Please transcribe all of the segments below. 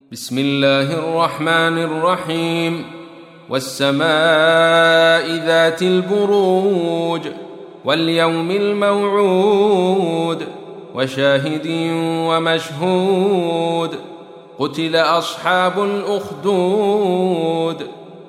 بسم الله الرحمن الرحيم. والسماء ذات البروج واليوم الموعود وشاهد ومشهود. قتل أصحاب الأخدود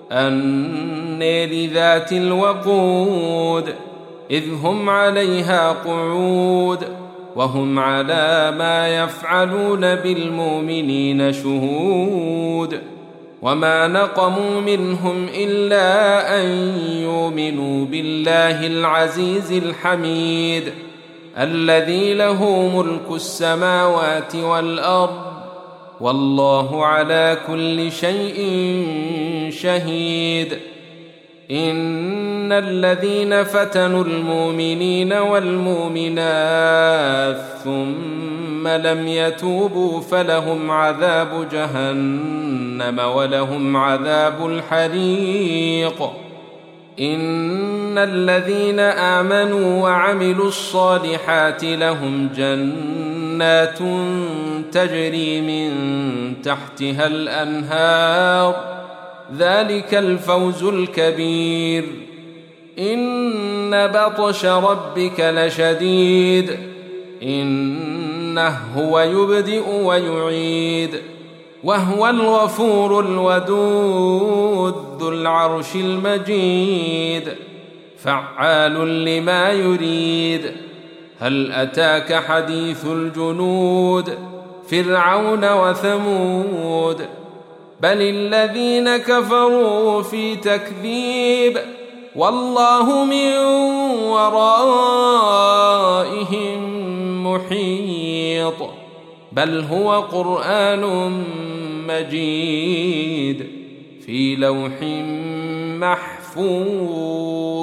النار ذات الوقود إذ هم عليها قعود وهم على ما يفعلون بالمؤمنين شهود. وما نقموا منهم إلا أن يؤمنوا بالله العزيز الحميد الذي له ملك السماوات والأرض والله على كل شيء شهيد. إن الذين فتنوا المؤمنين والمؤمنات ثم لم يتوبوا فلهم عذاب جهنم ولهم عذاب الحريق. إن الذين آمنوا وعملوا الصالحات لهم جنات تجري من تحتها الأنهار ذلك الفوز الكبير. إن بطش ربك لشديد إنه هو يبدئ ويعيد وهو الغفور الودود ذو العرش المجيد فعال لما يريد. هل أتاك حديث الجنود فرعون وثمود بل الذين كفروا في تكذيب والله من ورائهم محيط. بل هو قرآن مجيد في لوح محفوظ.